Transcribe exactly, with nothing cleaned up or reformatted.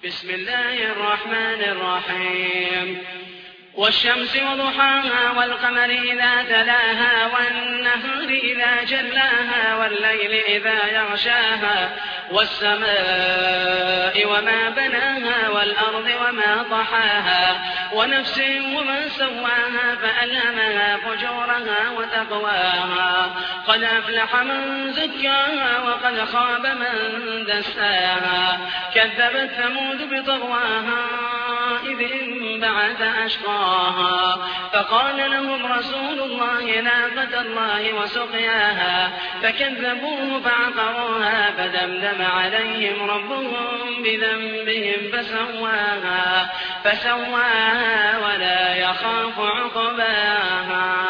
بسم الله الرحمن الرحيم والشمس وضحاها والقمر إذا تلاها والنهر إذا جلاها والليل إذا يغشاها والسماء وما بناها والأرض وما طحاها ونفس وما سواها فألهمها فجورها وتقواها قد أفلح من زكاها وقد خاب من دساها كذبت ثمود بطغواها إذ انبعث أشقاها فقال لهم رسول الله ناقة الله وسقياها فكذبوه فعقروها فدمدم عليهم ربهم بذنبهم فسواها فسواها ولا يخاف عقباها.